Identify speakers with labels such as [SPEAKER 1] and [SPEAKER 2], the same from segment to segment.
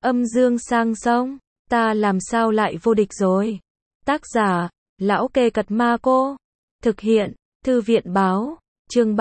[SPEAKER 1] Âm dương sang sông, ta làm sao lại vô địch rồi. Tác giả, Lão Kê Cật Ma Cô. Thực hiện, Thư viện báo. Chương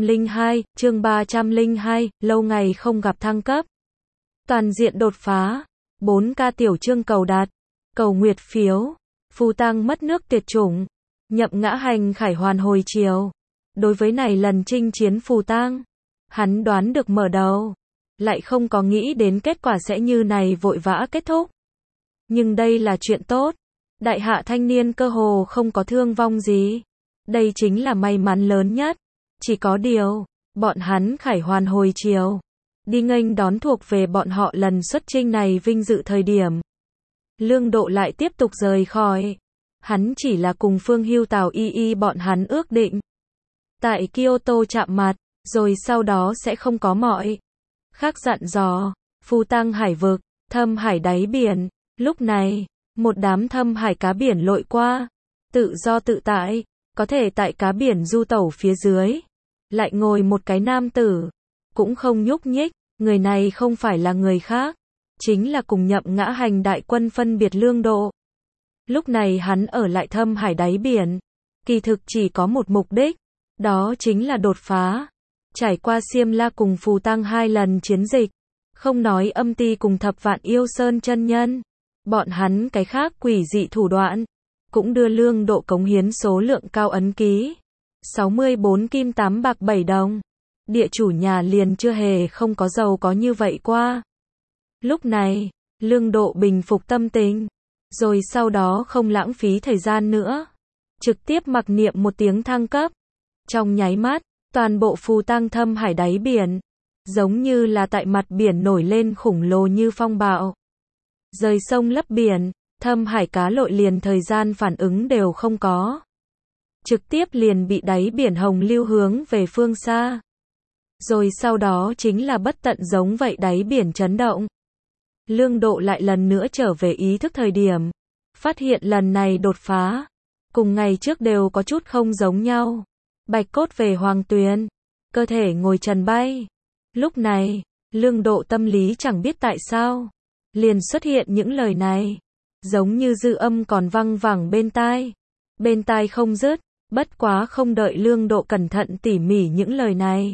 [SPEAKER 1] 302, lâu ngày không gặp thăng cấp. Toàn diện đột phá. 4K tiểu chương cầu đạt. Cầu nguyệt phiếu. Phù Tăng mất nước tuyệt chủng. Nhậm Ngã Hành khải hoàn hồi chiều. Đối với này lần chinh chiến Phù Tăng, hắn đoán được mở đầu, lại không có nghĩ đến kết quả sẽ như này vội vã kết thúc. Nhưng đây là chuyện tốt. Đại hạ thanh niên cơ hồ không có thương vong gì. Đây chính là may mắn lớn nhất. Chỉ có điều, bọn hắn khải hoàn hồi chiều, đi nghênh đón thuộc về bọn họ lần xuất chinh này vinh dự thời điểm. Lương Độ lại tiếp tục rời khỏi. Hắn chỉ là cùng Phương Hưu Tào Y bọn hắn ước định tại Kyoto chạm mặt, rồi sau đó sẽ không có mọi khác dặn dò. Phù Tăng hải vực, thâm hải đáy biển. Lúc này, một đám thâm hải cá biển lội qua, tự do tự tại, có thể tại cá biển du tẩu phía dưới. Lại ngồi một cái nam tử, cũng không nhúc nhích, người này không phải là người khác, chính là cùng Nhậm Ngã Hành đại quân phân biệt Lương Độ. Lúc này hắn ở lại thâm hải đáy biển, kỳ thực chỉ có một mục đích, đó chính là đột phá. Trải qua Xiêm La cùng Phù Tăng 2 lần chiến dịch, không nói Âm Ti cùng Thập Vạn Yêu Sơn chân nhân, bọn hắn cái khác quỷ dị thủ đoạn, cũng đưa Lương Độ cống hiến số lượng cao ấn ký. 64 kim 8 bạc 7 đồng. Địa chủ nhà liền chưa hề không có giàu có như vậy qua. Lúc này, Lương Độ bình phục tâm tình, rồi sau đó không lãng phí thời gian nữa, trực tiếp mặc niệm một tiếng thăng cấp. Trong nháy mắt, toàn bộ Phù Tăng thâm hải đáy biển, giống như là tại mặt biển nổi lên khủng lồ như phong bạo. Rời sông lấp biển, thâm hải cá lội liền thời gian phản ứng đều không có. Trực tiếp liền bị đáy biển hồng lưu hướng về phương xa. Rồi sau đó chính là bất tận giống vậy đáy biển chấn động. Lương Độ lại lần nữa trở về ý thức thời điểm, phát hiện lần này đột phá, cùng ngày trước đều có chút không giống nhau. Bạch cốt về hoàng tuyền, cơ thể ngồi trần bay. Lúc này, Lương Độ tâm lý chẳng biết tại sao, liền xuất hiện những lời này, giống như dư âm còn văng vẳng bên tai không dứt. Bất quá không đợi Lương Độ cẩn thận tỉ mỉ những lời này,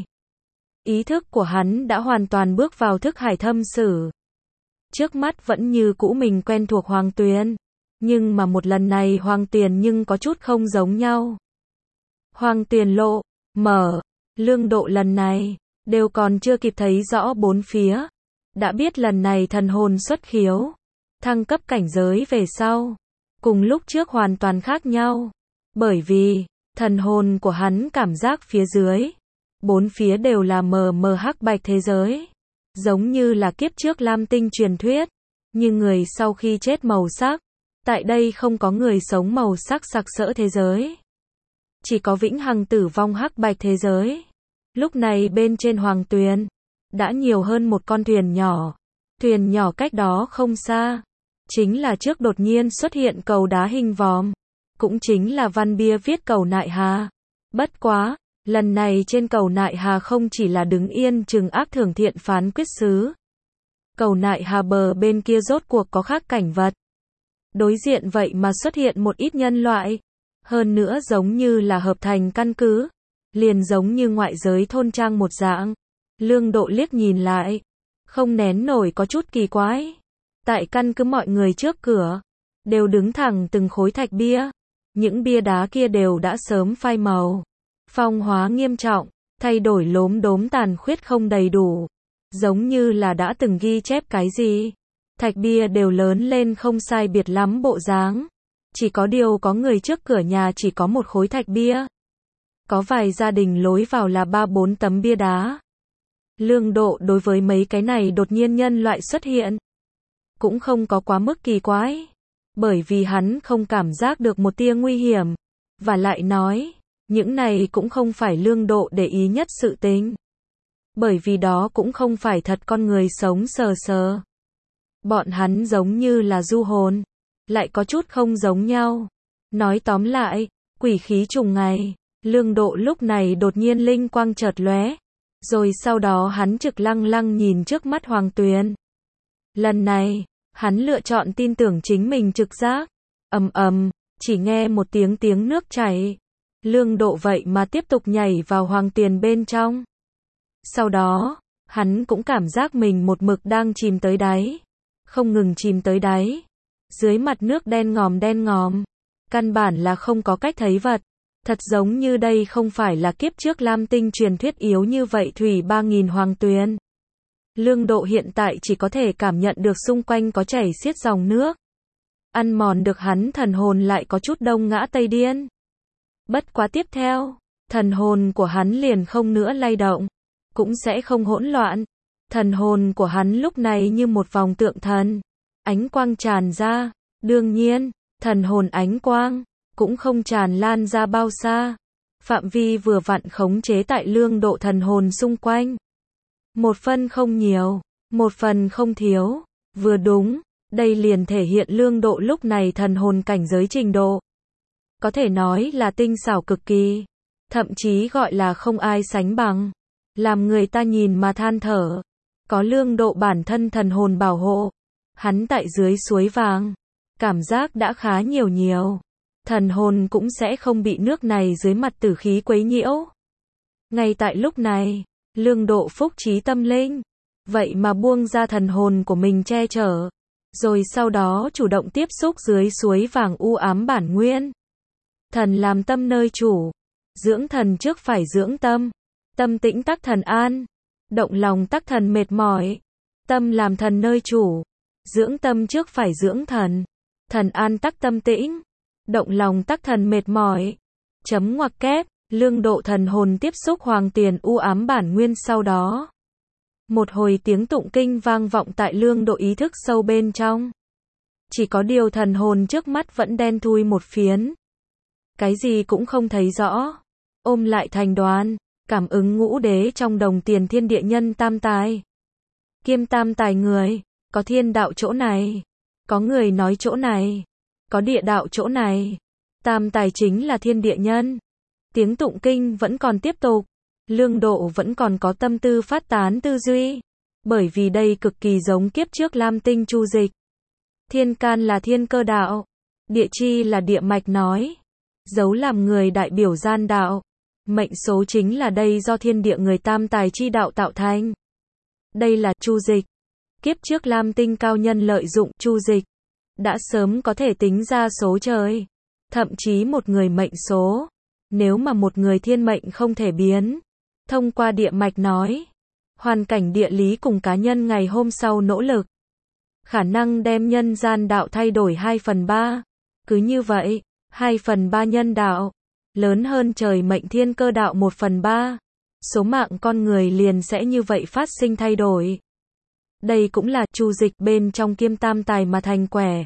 [SPEAKER 1] ý thức của hắn đã hoàn toàn bước vào thức hải thâm sử. Trước mắt vẫn như cũ mình quen thuộc hoàng tuyền, nhưng mà một lần này hoàng tuyền nhưng có chút không giống nhau. Hoàng tuyền lộ, mở, Lương Độ lần này, đều còn chưa kịp thấy rõ bốn phía. Đã biết lần này thần hồn xuất khiếu, thăng cấp cảnh giới về sau, cùng lúc trước hoàn toàn khác nhau. Bởi vì, thần hồn của hắn cảm giác phía dưới, bốn phía đều là mờ mờ hắc bạch thế giới. Giống như là kiếp trước Lam Tinh truyền thuyết, nhưng người sau khi chết màu sắc. Tại đây không có người sống màu sắc sặc sỡ thế giới. Chỉ có vĩnh hằng tử vong hắc bạch thế giới. Lúc này bên trên hoàng tuyền, đã nhiều hơn một con thuyền nhỏ. Thuyền nhỏ cách đó không xa, chính là trước đột nhiên xuất hiện cầu đá hình vòm. Cũng chính là văn bia viết cầu Nại Hà. Bất quá, lần này trên cầu Nại Hà không chỉ là đứng yên trừng ác thưởng thiện phán quyết xứ. Cầu Nại Hà bờ bên kia rốt cuộc có khác cảnh vật. Đối diện vậy mà xuất hiện một ít nhân loại. Hơn nữa giống như là hợp thành căn cứ. Liền giống như ngoại giới thôn trang một dạng. Lương Độ liếc nhìn lại, không nén nổi có chút kỳ quái. Tại căn cứ mọi người trước cửa, đều đứng thẳng từng khối thạch bia. Những bia đá kia đều đã sớm phai màu, phong hóa nghiêm trọng, thay đổi lốm đốm tàn khuyết không đầy đủ, giống như là đã từng ghi chép cái gì. Thạch bia đều lớn lên không sai biệt lắm bộ dáng. Chỉ có điều có người trước cửa nhà chỉ có một khối thạch bia. Có vài gia đình lối vào là 3-4 tấm bia đá. Lương Độ đối với mấy cái này đột nhiên nhân loại xuất hiện, cũng không có quá mức kỳ quái. Bởi vì hắn không cảm giác được một tia nguy hiểm. Và lại nói, những này cũng không phải Lương Độ để ý nhất sự tình. Bởi vì đó cũng không phải thật con người sống sờ sờ. Bọn hắn giống như là du hồn, lại có chút không giống nhau. Nói tóm lại, quỷ khí trùng ngày. Lương Độ lúc này đột nhiên linh quang chợt lóe. Rồi sau đó hắn trực lăng lăng nhìn trước mắt hoàng tuyền. Lần này, hắn lựa chọn tin tưởng chính mình trực giác. Ầm ầm, chỉ nghe một tiếng nước chảy. Lương Độ vậy mà tiếp tục nhảy vào hoàng tiền bên trong. Sau đó, hắn cũng cảm giác mình một mực đang chìm tới đáy. Không ngừng chìm tới đáy. Dưới mặt nước đen ngòm. Căn bản là không có cách thấy vật. Thật giống như đây không phải là kiếp trước Lam Tinh truyền thuyết yếu như vậy thủy 3000 hoàng tuyền. Lương Độ hiện tại chỉ có thể cảm nhận được xung quanh có chảy xiết dòng nước. Ăn mòn được hắn thần hồn lại có chút đông ngã tây điên. Bất quá tiếp theo, thần hồn của hắn liền không nữa lay động, cũng sẽ không hỗn loạn. Thần hồn của hắn lúc này như một vòng tượng thần, ánh quang tràn ra, đương nhiên, thần hồn ánh quang cũng không tràn lan ra bao xa, phạm vi vừa vặn khống chế tại Lương Độ thần hồn xung quanh. Một phần không nhiều, một phần không thiếu, vừa đúng, đây liền thể hiện Lương Độ lúc này thần hồn cảnh giới trình độ. Có thể nói là tinh xảo cực kỳ, thậm chí gọi là không ai sánh bằng, làm người ta nhìn mà than thở. Có Lương Độ bản thân thần hồn bảo hộ, hắn tại dưới suối vàng, cảm giác đã khá nhiều. Thần hồn cũng sẽ không bị nước này dưới mặt tử khí quấy nhiễu. Ngay tại lúc này, Lương Độ phúc trí tâm linh, vậy mà buông ra thần hồn của mình che chở, rồi sau đó chủ động tiếp xúc dưới suối vàng u ám bản nguyên. Thần làm tâm nơi chủ, dưỡng thần trước phải dưỡng tâm, tâm tĩnh tắc thần an, động lòng tắc thần mệt mỏi. Tâm làm thần nơi chủ, dưỡng tâm trước phải dưỡng thần, thần an tắc tâm tĩnh, động lòng tắc thần mệt mỏi. Chấm ngoặc kép, Lương Độ thần hồn tiếp xúc hoàng tiền u ám bản nguyên sau đó. Một hồi tiếng tụng kinh vang vọng tại Lương Độ ý thức sâu bên trong. Chỉ có điều thần hồn trước mắt vẫn đen thui một phiến. Cái gì cũng không thấy rõ. Ôm lại thành đoàn, cảm ứng ngũ đế trong đồng tiền thiên địa nhân tam tài. Kiêm tam tài người, có thiên đạo chỗ này, có người nói chỗ này, có địa đạo chỗ này. Tam tài chính là thiên địa nhân. Tiếng tụng kinh vẫn còn tiếp tục. Lương Độ vẫn còn có tâm tư phát tán tư duy. Bởi vì đây cực kỳ giống kiếp trước Lam Tinh chu dịch. Thiên can là thiên cơ đạo. Địa chi là địa mạch nói. Dấu làm người đại biểu gian đạo. Mệnh số chính là đây do thiên địa người tam tài chi đạo tạo thành. Đây là chu dịch. Kiếp trước Lam Tinh cao nhân lợi dụng chu dịch. Đã sớm có thể tính ra số trời. Thậm chí một người mệnh số. Nếu mà một người thiên mệnh không thể biến. Thông qua địa mạch nói. Hoàn cảnh địa lý cùng cá nhân ngày hôm sau nỗ lực. Khả năng đem nhân gian đạo thay đổi 2/3. Cứ như vậy, 2/3 nhân đạo. Lớn hơn trời mệnh thiên cơ đạo 1/3. Số mạng con người liền sẽ như vậy phát sinh thay đổi. Đây cũng là chu dịch bên trong kiêm tam tài mà thành quẻ.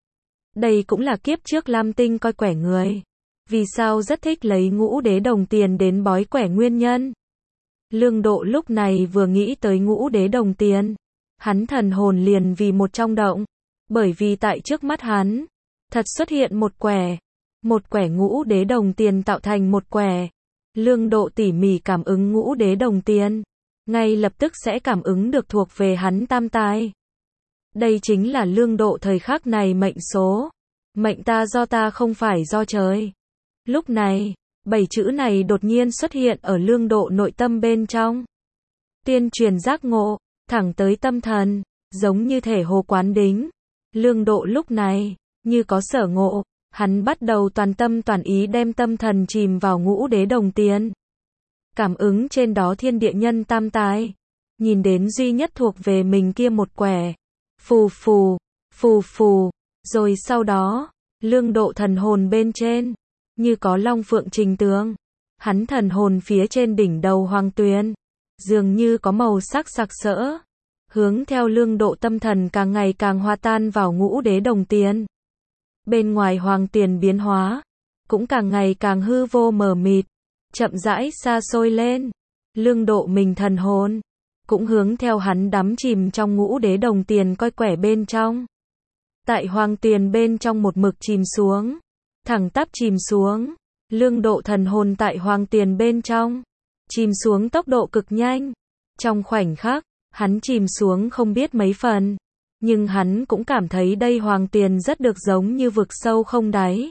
[SPEAKER 1] Đây cũng là kiếp trước Lam Tinh coi quẻ người. Vì sao rất thích lấy ngũ đế đồng tiền đến bói quẻ nguyên nhân. Lương Độ lúc này vừa nghĩ tới ngũ đế đồng tiền. Hắn thần hồn liền vì một trong động. Bởi vì tại trước mắt hắn, thật xuất hiện một quẻ. Một quẻ ngũ đế đồng tiền tạo thành một quẻ. Lương Độ tỉ mỉ cảm ứng ngũ đế đồng tiền. Ngay lập tức sẽ cảm ứng được thuộc về hắn tam tài. Đây chính là Lương Độ thời khắc này mệnh số. Mệnh ta do ta không phải do trời. Lúc này, 7 chữ này đột nhiên xuất hiện ở Lương Độ nội tâm bên trong. Tiên truyền giác ngộ, thẳng tới tâm thần, giống như thể hồ quán đính. Lương Độ lúc này, như có sở ngộ, hắn bắt đầu toàn tâm toàn ý đem tâm thần chìm vào ngũ đế đồng tiền. Cảm ứng trên đó thiên địa nhân tam tài. Nhìn đến duy nhất thuộc về mình kia một quẻ. Phù phù. Rồi sau đó, Lương Độ thần hồn bên trên. Như có long phượng trình tướng. Hắn thần hồn phía trên đỉnh đầu hoàng tuyền. Dường như có màu sắc sặc sỡ. Hướng theo Lương Độ tâm thần càng ngày càng hòa tan vào ngũ đế đồng tiền. Bên ngoài hoàng tiền biến hóa. Cũng càng ngày càng hư vô mờ mịt. Chậm rãi xa xôi lên. Lương Độ mình thần hồn. Cũng hướng theo hắn đắm chìm trong ngũ đế đồng tiền coi quẻ bên trong. Tại hoàng tiền bên trong một mực chìm xuống. Thẳng tắp chìm xuống. Lương Độ thần hồn tại hoàng tiền bên trong. Chìm xuống tốc độ cực nhanh. Trong khoảnh khắc, hắn chìm xuống không biết mấy phần. Nhưng hắn cũng cảm thấy đây hoàng tuyền rất được giống như vực sâu không đáy.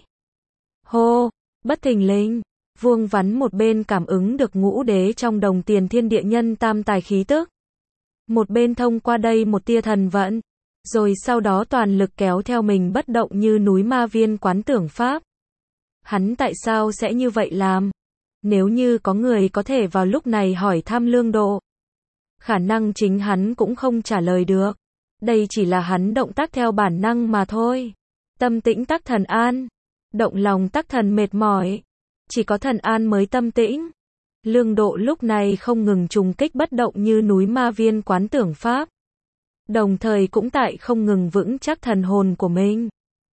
[SPEAKER 1] Hô, bất thình lình, Vuông Vắn một bên cảm ứng được ngũ đế trong đồng tiền thiên địa nhân tam tài khí tức. Một bên thông qua đây một tia thần vận, rồi sau đó toàn lực kéo theo mình bất động như núi ma viên quán tưởng pháp. Hắn tại sao sẽ như vậy làm? Nếu như có người có thể vào lúc này hỏi thăm Lương Độ, khả năng chính hắn cũng không trả lời được. Đây chỉ là hắn động tác theo bản năng mà thôi. Tâm tĩnh tắc thần an, động lòng tắc thần mệt mỏi. Chỉ có thần an mới tâm tĩnh. Lương Độ lúc này không ngừng trùng kích bất động như núi ma viên quán tưởng pháp. Đồng thời cũng tại không ngừng vững chắc thần hồn của mình.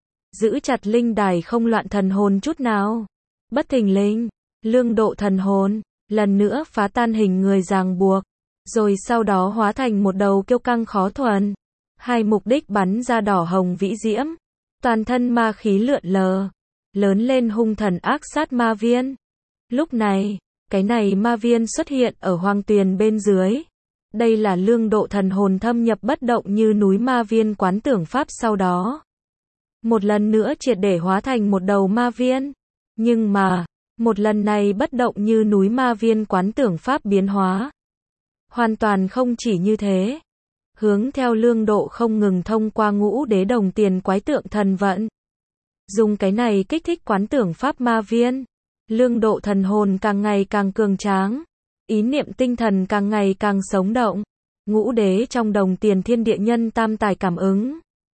[SPEAKER 1] Giữ chặt linh đài không loạn thần hồn chút nào. Bất thình lình, Lương Độ thần hồn, lần nữa phá tan hình người ràng buộc. Rồi sau đó hóa thành một đầu kiêu căng khó thuần. Hai mục đích bắn ra đỏ hồng vĩ diễm. Toàn thân ma khí lượn lờ. Lớn lên hung thần ác sát ma viên. Lúc này, cái này ma viên xuất hiện ở hoàng tuyền bên dưới. Đây là Lương Độ thần hồn thâm nhập bất động như núi ma viên quán tưởng pháp sau đó. Một lần nữa triệt để hóa thành một đầu ma viên. Nhưng mà, một lần này bất động như núi ma viên quán tưởng pháp biến hóa. Hoàn toàn không chỉ như thế. Hướng theo Lương Độ không ngừng thông qua ngũ đế đồng tiền quái tượng thần vận. Dùng cái này kích thích quán tưởng pháp ma viên. Lương Độ thần hồn càng ngày càng cường tráng. Ý niệm tinh thần càng ngày càng sống động. Ngũ đế trong đồng tiền thiên địa nhân tam tài cảm ứng.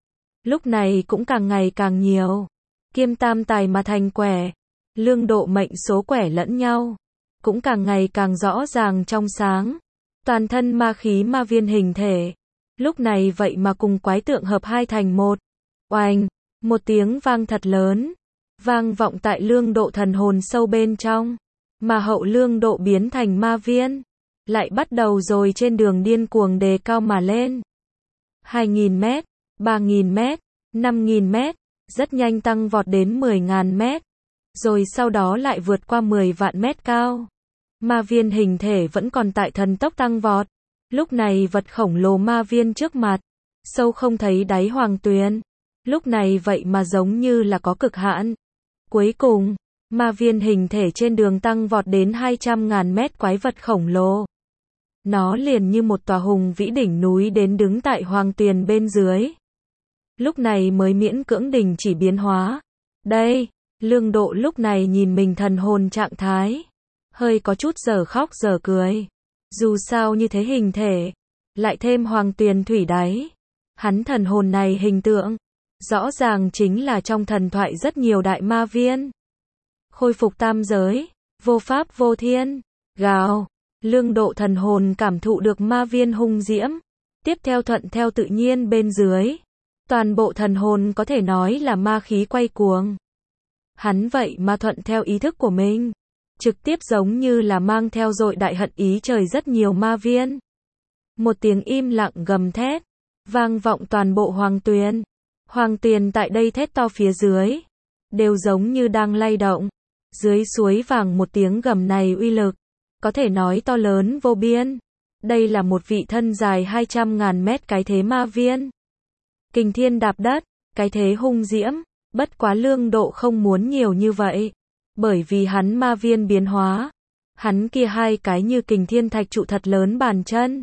[SPEAKER 1] Lúc này cũng càng ngày càng nhiều. Kiêm tam tài mà thành quẻ. Lương Độ mệnh số quẻ lẫn nhau. Cũng càng ngày càng rõ ràng trong sáng. Toàn thân ma khí ma viên hình thể. Lúc này vậy mà cùng quái tượng hợp hai thành một. Oanh, một tiếng vang thật lớn. Vang vọng tại Lương Độ thần hồn sâu bên trong. Mà hậu Lương Độ biến thành ma viên. Lại bắt đầu rồi trên đường điên cuồng đề cao mà lên. 2.000 mét, 3.000 mét, 5.000 mét. Rất nhanh tăng vọt đến 10.000 mét. Rồi sau đó lại vượt qua 10 vạn mét cao. Ma viên hình thể vẫn còn tại thần tốc tăng vọt. Lúc này vật khổng lồ ma viên trước mặt. Sâu không thấy đáy hoàng tuyền. Lúc này vậy mà giống như là có cực hạn. Cuối cùng, ma viên hình thể trên đường tăng vọt đến 200.000 mét quái vật khổng lồ. Nó liền như một tòa hùng vĩ đỉnh núi đến đứng tại hoàng tuyền bên dưới. Lúc này mới miễn cưỡng đình chỉ biến hóa. Đây, Lương Độ lúc này nhìn mình thần hồn trạng thái. Hơi có chút giờ khóc giờ cười. Dù sao như thế hình thể. Lại thêm hoàng tuyền thủy đáy. Hắn thần hồn này hình tượng. Rõ ràng chính là trong thần thoại rất nhiều đại ma viên. Khôi phục tam giới. Vô pháp vô thiên. Gào. Lương Độ thần hồn cảm thụ được ma viên hung diễm. Tiếp theo thuận theo tự nhiên bên dưới. Toàn bộ thần hồn có thể nói là ma khí quay cuồng. Hắn vậy mà thuận theo ý thức của mình. Trực tiếp giống như là mang theo dội đại hận ý trời rất nhiều ma viên. Một tiếng im lặng gầm thét. Vang vọng toàn bộ hoàng tuyền. Hoàng tuyền tại đây thét to phía dưới. Đều giống như đang lay động. Dưới suối vàng một tiếng gầm này uy lực. Có thể nói to lớn vô biên. Đây là một vị thân dài 200.000 mét cái thế ma viên. Kình thiên đạp đất. Cái thế hung diễm. Bất quá Lương Độ không muốn nhiều như vậy. Bởi vì hắn ma viên biến hóa. Hắn kia hai cái như kình thiên thạch trụ thật lớn bàn chân.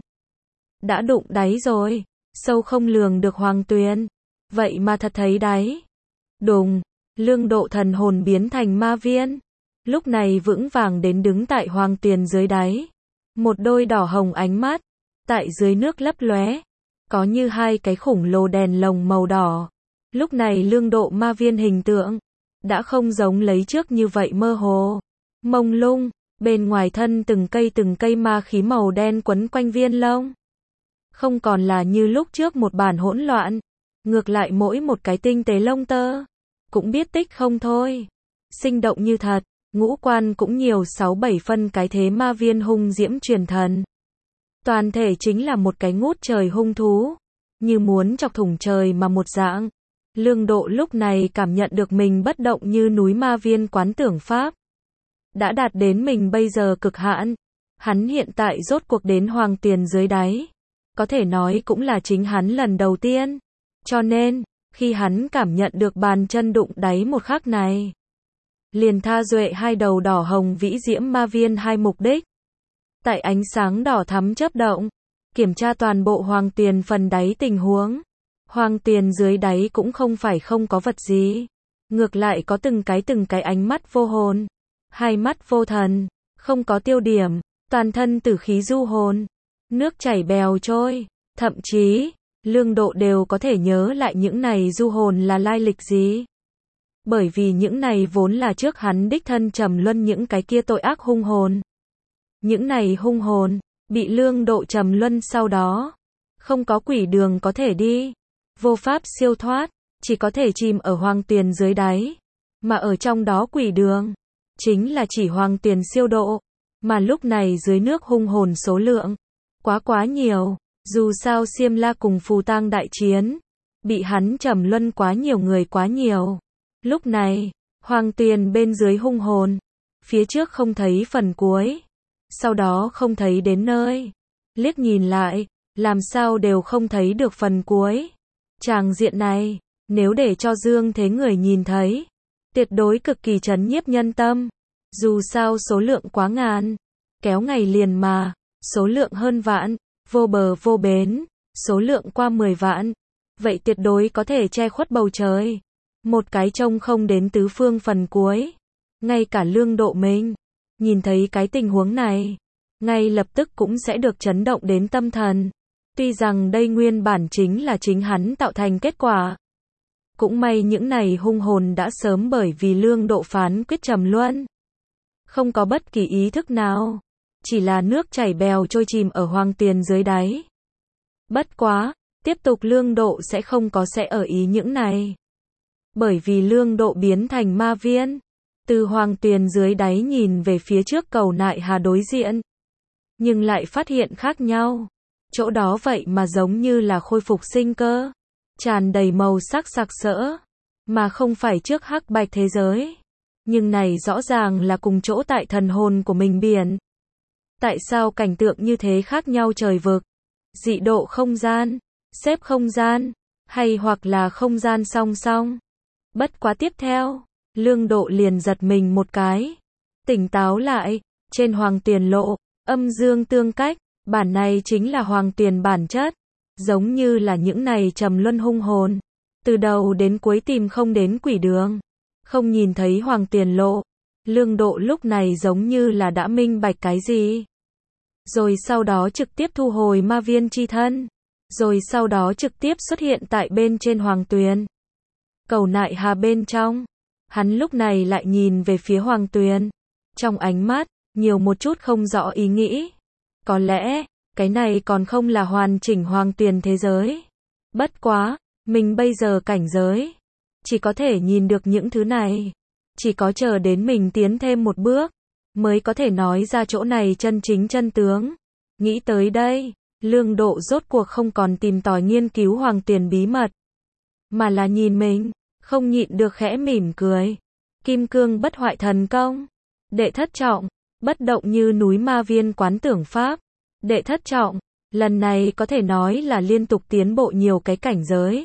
[SPEAKER 1] Đã đụng đáy rồi. Sâu không lường được hoàng tuyền. Vậy mà thật thấy đáy. Đùng. Lương Độ thần hồn biến thành ma viên. Lúc này vững vàng đến đứng tại hoàng tuyền dưới đáy. Một đôi đỏ hồng ánh mắt. Tại dưới nước lấp lóe. Có như hai cái khủng lồ đèn lồng màu đỏ. Lúc này Lương Độ ma viên hình tượng. Đã không giống lấy trước như vậy mơ hồ. Mông lung. Bên ngoài thân từng cây ma khí màu đen quấn quanh viên lông. Không còn là như lúc trước một bản hỗn loạn. Ngược lại mỗi một cái tinh tế lông tơ. Cũng biết tích không thôi. Sinh động như thật. Ngũ quan cũng nhiều 6-7 phân cái thế ma viên hung diễm truyền thần. Toàn thể chính là một cái ngút trời hung thú. Như muốn chọc thủng trời mà một dạng. Lương Độ lúc này cảm nhận được mình bất động như núi ma viên quán tưởng pháp. Đã đạt đến mình bây giờ cực hạn. Hắn hiện tại rốt cuộc đến hoàng tuyền dưới đáy. có thể nói cũng là chính hắn lần đầu tiên. Cho nên, khi hắn cảm nhận được bàn chân đụng đáy một khắc này, liền tha duệ hai đầu đỏ hồng vĩ diễm ma viên hai mục đích. Tại ánh sáng đỏ thắm chớp động, kiểm tra toàn bộ hoàng tuyền phần đáy tình huống. Hoàng tuyền dưới đáy cũng không phải không có vật gì. Ngược lại có từng cái ánh mắt vô hồn, hai mắt vô thần, không có tiêu điểm, toàn thân tử khí du hồn, nước chảy bèo trôi, thậm chí, Lương Độ đều có thể nhớ lại những này du hồn là lai lịch gì. Bởi vì những này vốn là trước hắn đích thân trầm luân những cái kia tội ác hung hồn. Những này hung hồn, bị Lương Độ trầm luân sau đó, không có quỷ đường có thể đi, vô pháp siêu thoát, chỉ có thể chìm ở hoàng tuyền dưới đáy. Mà ở trong đó quỷ đường, chính là chỉ hoàng tuyền siêu độ, mà lúc này dưới nước hung hồn số lượng, quá nhiều, dù sao Xiêm La cùng Phù Tang đại chiến, bị hắn trầm luân quá nhiều người quá nhiều. Lúc này, hoàng tuyền bên dưới hung hồn, phía trước không thấy phần cuối, sau đó không thấy đến nơi, liếc nhìn lại, làm sao đều không thấy được phần cuối. Tràng diện này, nếu để cho dương thế người nhìn thấy, tuyệt đối cực kỳ chấn nhiếp nhân tâm. Dù sao số lượng quá ngàn, kéo ngày liền mà, số lượng hơn vạn, vô bờ vô bến, số lượng qua 10 vạn, vậy tuyệt đối có thể che khuất bầu trời. Một cái trông không đến tứ phương phần cuối. Ngay cả Lương Độ mình, nhìn thấy cái tình huống này, ngay lập tức cũng sẽ được chấn động đến tâm thần. Tuy rằng đây nguyên bản chính là chính hắn tạo thành kết quả. Cũng may những này hung hồn đã sớm bởi vì Lương Độ phán quyết trầm luân. Không có bất kỳ ý thức nào. Chỉ là nước chảy bèo trôi chìm ở hoàng tuyền dưới đáy. Bất quá, tiếp tục Lương Độ sẽ không có sẽ ở ý những này. Bởi vì Lương Độ biến thành ma viên. Từ hoàng tuyền dưới đáy nhìn về phía trước cầu Nại Hà đối diện. Nhưng lại phát hiện khác nhau. Chỗ đó vậy mà giống như là khôi phục sinh cơ. Tràn đầy màu sắc sặc sỡ. Mà không phải trước hắc bạch thế giới. Nhưng này rõ ràng là cùng chỗ tại thần hồn của mình biển. Tại sao cảnh tượng như thế khác nhau trời vực? Dị độ không gian, xếp không gian, hay hoặc là không gian song song? Bất quá tiếp theo, Lương Độ liền giật mình một cái. Tỉnh táo lại, trên hoàng tuyền lộ, âm dương tương cách, bản này chính là hoàng tuyền bản chất. Giống như là những này trầm luân hung hồn. Từ đầu đến cuối tìm không đến quỷ đường. Không nhìn thấy hoàng tuyền lộ. Lương Độ lúc này giống như là đã minh bạch cái gì. Rồi sau đó trực tiếp thu hồi ma viên chi thân. Rồi sau đó trực tiếp xuất hiện tại bên trên hoàng tuyền. Cầu Nại Hà bên trong. Hắn lúc này lại nhìn về phía hoàng tuyền. Trong ánh mắt, nhiều một chút không rõ ý nghĩ. Có lẽ, cái này còn không là hoàn chỉnh hoàng tuyền thế giới. Bất quá, mình bây giờ cảnh giới. Chỉ có thể nhìn được những thứ này. Chỉ có chờ đến mình tiến thêm một bước. Mới có thể nói ra chỗ này chân chính chân tướng. Nghĩ tới đây, Lương Độ rốt cuộc không còn tìm tòi nghiên cứu hoàng tuyền bí mật. Mà là nhìn mình, không nhịn được khẽ mỉm cười. Kim cương bất hoại thần công. Đệ thất trọng, bất động như núi ma viên quán tưởng pháp. Đệ thất trọng, lần này có thể nói là liên tục tiến bộ nhiều cái cảnh giới.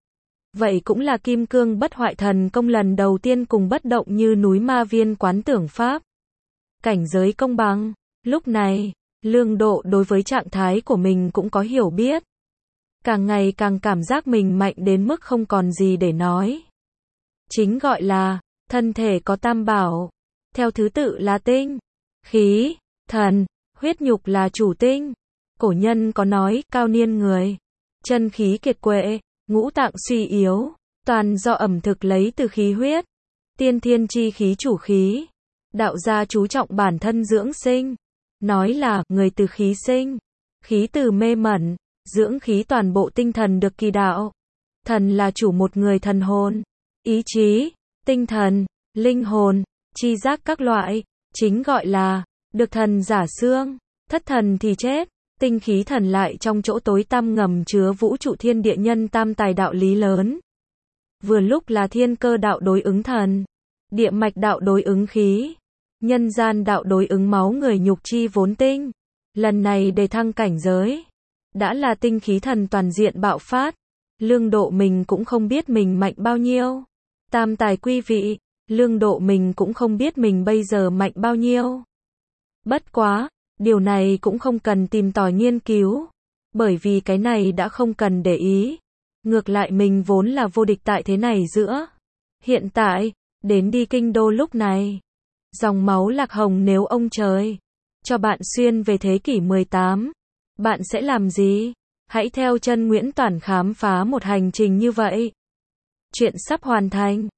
[SPEAKER 1] Vậy cũng là kim cương bất hoại thần công lần đầu tiên cùng bất động như núi ma viên quán tưởng pháp. Cảnh giới công bằng. Lúc này, Lương Độ đối với trạng thái của mình cũng có hiểu biết. Càng ngày càng cảm giác mình mạnh đến mức không còn gì để nói. Chính gọi là, thân thể có tam bảo. Theo thứ tự là tinh, khí, thần, huyết nhục là chủ tinh. Cổ nhân có nói, cao niên người, chân khí kiệt quệ, ngũ tạng suy yếu, toàn do ẩm thực lấy từ khí huyết. Tiên thiên chi khí chủ khí. Đạo gia chú trọng bản thân dưỡng sinh. Nói là, người từ khí sinh. Khí từ mê mẩn. Dưỡng khí toàn bộ tinh thần được kỳ đạo. Thần là chủ một người thần hồn. Ý chí, tinh thần, linh hồn, chi giác các loại. Chính gọi là, được thần giả xương. Thất thần thì chết. Tinh khí thần lại trong chỗ tối tăm ngầm chứa vũ trụ thiên địa nhân tam tài đạo lý lớn. Vừa lúc là thiên cơ đạo đối ứng thần. Địa mạch đạo đối ứng khí. Nhân gian đạo đối ứng máu người nhục chi vốn tinh. Lần này đề thăng cảnh giới. Đã là tinh khí thần toàn diện bạo phát. Lương Độ mình cũng không biết mình mạnh bao nhiêu. Tam tài quý vị, Lương Độ mình cũng không biết mình bây giờ mạnh bao nhiêu. Bất quá, điều này cũng không cần tìm tòi nghiên cứu. Bởi vì cái này đã không cần để ý. Ngược lại mình vốn là vô địch tại thế này giữa. Hiện tại, đến đi kinh đô lúc này. Dòng máu Lạc Hồng nếu ông trời cho bạn xuyên về thế kỷ 18, bạn sẽ làm gì? Hãy theo chân Nguyễn Toản khám phá một hành trình như vậy. Chuyện sắp hoàn thành.